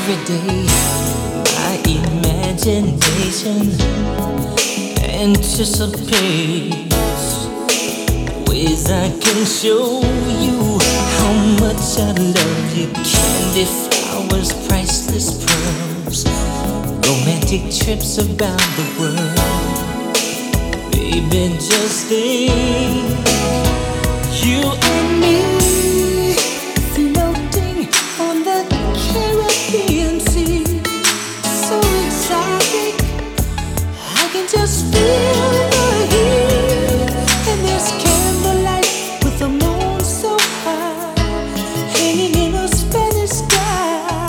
every day. My imagination anticipates ways I can show you how much I love you. Candy flowers, priceless pearls, romantic trips around the world. Baby, just think, you and me floating on the Caribbean Sea. So exotic, I can just feel the heat. And there's candlelight with the moon so high, hanging in a Spanish sky.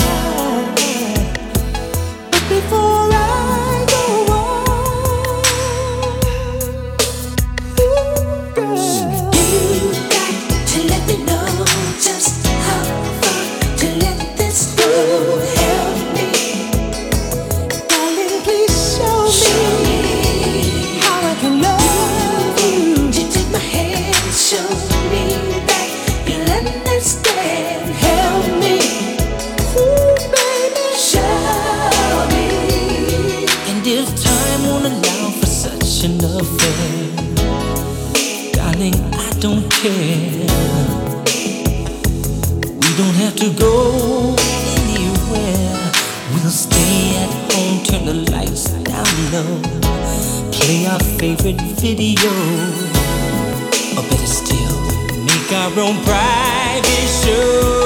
But before I go on, girl, you got to let me know just how far to let this go. Help me, darling, please show me how I can love you. You take my hand, show me that you'll understand. Help me, ooh, baby, show me. And if time won't allow for such an affair, darling, I don't care. We don't have to go anywhere. We'll stay at home, turn the lights down low, play our favorite video, or better still, make our own private show.